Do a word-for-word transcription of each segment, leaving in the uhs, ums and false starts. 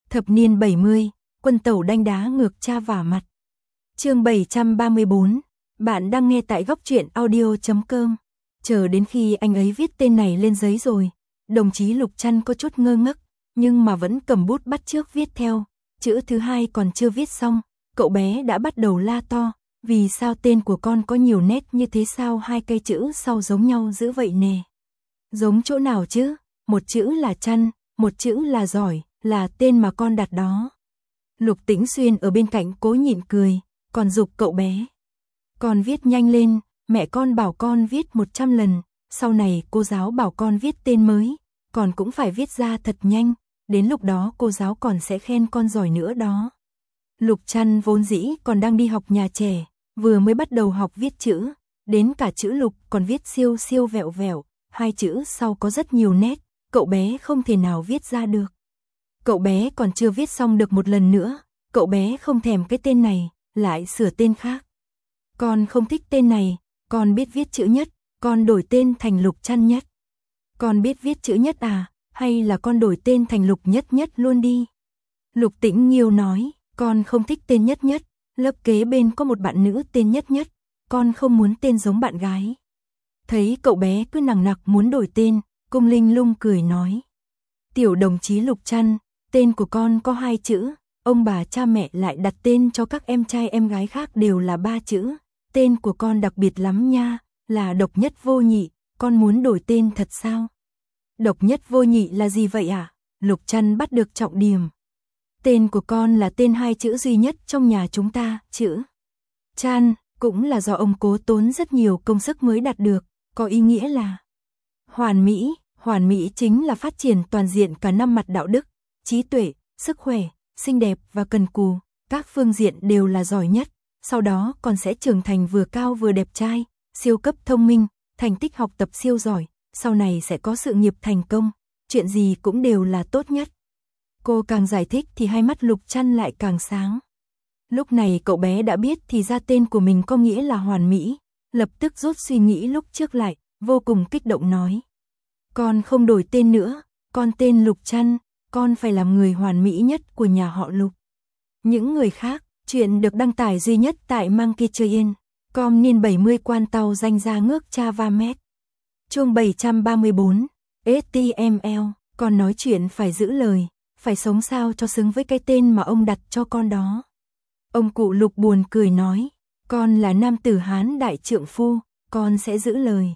Thập niên bảy mươi, quân tẩu đanh đá ngược cha vả mặt. Chương bảy trăm ba mươi bốn, bạn đang nghe tại góc truyện audio chấm com. Chờ đến khi anh ấy viết tên này lên giấy rồi, đồng chí Lục Trăn có chút ngơ ngác, nhưng mà vẫn cầm bút bắt chước viết theo. Chữ thứ hai còn chưa viết xong, cậu bé đã bắt đầu la to, vì sao tên của con có nhiều nét như thế, sao hai cây chữ sau giống nhau dữ vậy nè. Giống chỗ nào chứ, một chữ là Trăn, một chữ là giỏi, là tên mà con đặt đó. Lục Tĩnh Xuyên ở bên cạnh cố nhịn cười, còn giục cậu bé. Con viết nhanh lên, mẹ con bảo con viết một trăm lần, sau này cô giáo bảo con viết tên mới, con cũng phải viết ra thật nhanh, đến lúc đó cô giáo còn sẽ khen con giỏi nữa đó. Lục Trăn vốn dĩ còn đang đi học nhà trẻ, vừa mới bắt đầu học viết chữ, đến cả chữ Lục còn viết siêu siêu vẹo vẹo, hai chữ sau có rất nhiều nét, cậu bé không thể nào viết ra được. Cậu bé còn chưa viết xong được một lần nữa, cậu bé không thèm cái tên này, lại sửa tên khác. Con không thích tên này, con biết viết chữ Nhất, con đổi tên thành Lục Trăn Nhất. Con biết viết chữ Nhất à, hay là con đổi tên thành Lục Nhất Nhất luôn đi. Lục Tĩnh Nghiêu nói, con không thích tên Nhất Nhất, lớp kế bên có một bạn nữ tên Nhất Nhất, con không muốn tên giống bạn gái. Thấy cậu bé cứ nằng nặc muốn đổi tên, Cung Linh Lung cười nói. Tiểu đồng chí Lục Trăn, tên của con có hai chữ, ông bà cha mẹ lại đặt tên cho các em trai em gái khác đều là ba chữ, tên của con đặc biệt lắm nha, là độc nhất vô nhị, con muốn đổi tên thật sao? Độc nhất vô nhị là gì vậy à? Lục Trăn bắt được trọng điểm. Tên của con là tên hai chữ duy nhất trong nhà chúng ta, chữ Trăn, cũng là do ông cố tốn rất nhiều công sức mới đạt được, có ý nghĩa là hoàn mỹ. Hoàn mỹ chính là phát triển toàn diện cả năm mặt đạo đức, trí tuệ, sức khỏe, xinh đẹp và cần cù, các phương diện đều là giỏi nhất, sau đó còn sẽ trưởng thành vừa cao vừa đẹp trai, siêu cấp thông minh, thành tích học tập siêu giỏi, sau này sẽ có sự nghiệp thành công, chuyện gì cũng đều là tốt nhất. Cô càng giải thích thì hai mắt Lục Trăn lại càng sáng. Lúc này cậu bé đã biết thì ra tên của mình có nghĩa là hoàn mỹ, lập tức rút suy nghĩ lúc trước lại, vô cùng kích động nói. Con không đổi tên nữa, con tên Lục Trăn, con phải làm người hoàn mỹ nhất của nhà họ Lục. Những người khác, chuyện được đăng tải duy nhất tại Monkey Train, com niên bảy mươi quan tàu danh ra ngước cha va mét. Chương bảy trăm ba mươi bốn, ét tê em lờ, con nói chuyện phải giữ lời, phải sống sao cho xứng với cái tên mà ông đặt cho con đó. Ông cụ Lục buồn cười nói, con là nam tử Hán đại trượng phu, con sẽ giữ lời.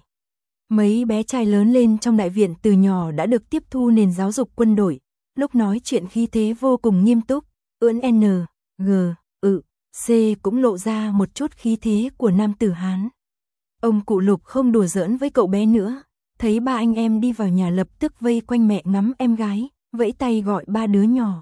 Mấy bé trai lớn lên trong đại viện từ nhỏ đã được tiếp thu nền giáo dục quân đội, lúc nói chuyện khí thế vô cùng nghiêm túc, ưỡn N, G, ự, C cũng lộ ra một chút khí thế của nam tử Hán. Ông cụ Lục không đùa giỡn với cậu bé nữa, thấy ba anh em đi vào nhà lập tức vây quanh mẹ ngắm em gái, vẫy tay gọi ba đứa nhỏ.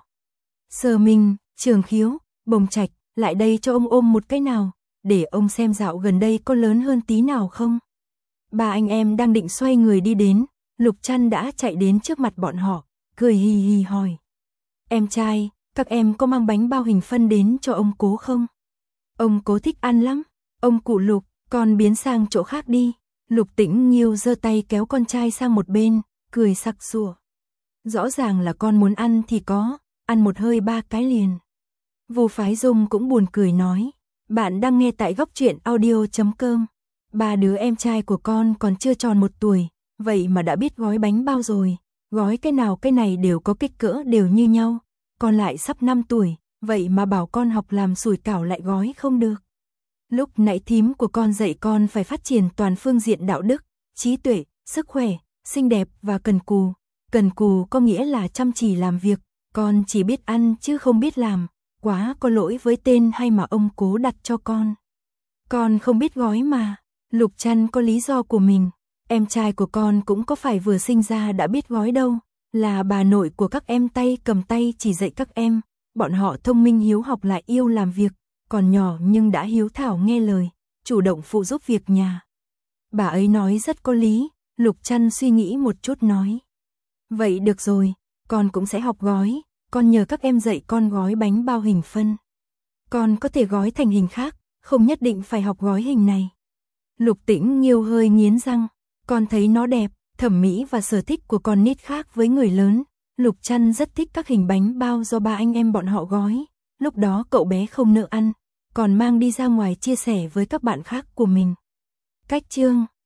Sở Minh, Trường Khiếu, Bồng Trạch, lại đây cho ông ôm một cái nào, để ông xem dạo gần đây có lớn hơn tí nào không. Ba anh em đang định xoay người đi đến, Lục Trăn đã chạy đến trước mặt bọn họ, cười hì hì hỏi. Em trai, các em có mang bánh bao hình phân đến cho ông cố không? Ông cố thích ăn lắm. Ông cụ Lục, con biến sang chỗ khác đi. Lục Tĩnh Nghiêu giơ tay kéo con trai sang một bên, cười sặc sủa. Rõ ràng là con muốn ăn thì có, ăn một hơi ba cái liền. Vô Phái Dung cũng buồn cười nói. Bạn đang nghe tại góc truyện audio chấm com. Ba đứa em trai của con còn chưa tròn một tuổi, vậy mà đã biết gói bánh bao rồi, gói cái nào cái này đều có kích cỡ đều như nhau, con lại sắp năm tuổi, vậy mà bảo con học làm sủi cảo lại gói không được. Lúc nãy thím của con dạy con phải phát triển toàn phương diện đạo đức, trí tuệ, sức khỏe, xinh đẹp và cần cù. Cần cù có nghĩa là chăm chỉ làm việc, con chỉ biết ăn chứ không biết làm, quá có lỗi với tên hay mà ông cố đặt cho con. Con không biết gói mà. Lục Trăn có lý do của mình, em trai của con cũng có phải vừa sinh ra đã biết gói đâu, là bà nội của các em tay cầm tay chỉ dạy các em, bọn họ thông minh hiếu học lại yêu làm việc, còn nhỏ nhưng đã hiếu thảo nghe lời, chủ động phụ giúp việc nhà. Bà ấy nói rất có lý, Lục Trăn suy nghĩ một chút nói. Vậy được rồi, con cũng sẽ học gói, con nhờ các em dạy con gói bánh bao hình phân. Con có thể gói thành hình khác, không nhất định phải học gói hình này. Lục Tĩnh Nghiêu hơi nghiến răng, con thấy nó đẹp, thẩm mỹ và sở thích của con nít khác với người lớn, Lục Trăn rất thích các hình bánh bao do ba anh em bọn họ gói, lúc đó cậu bé không nỡ ăn, còn mang đi ra ngoài chia sẻ với các bạn khác của mình. Cách chương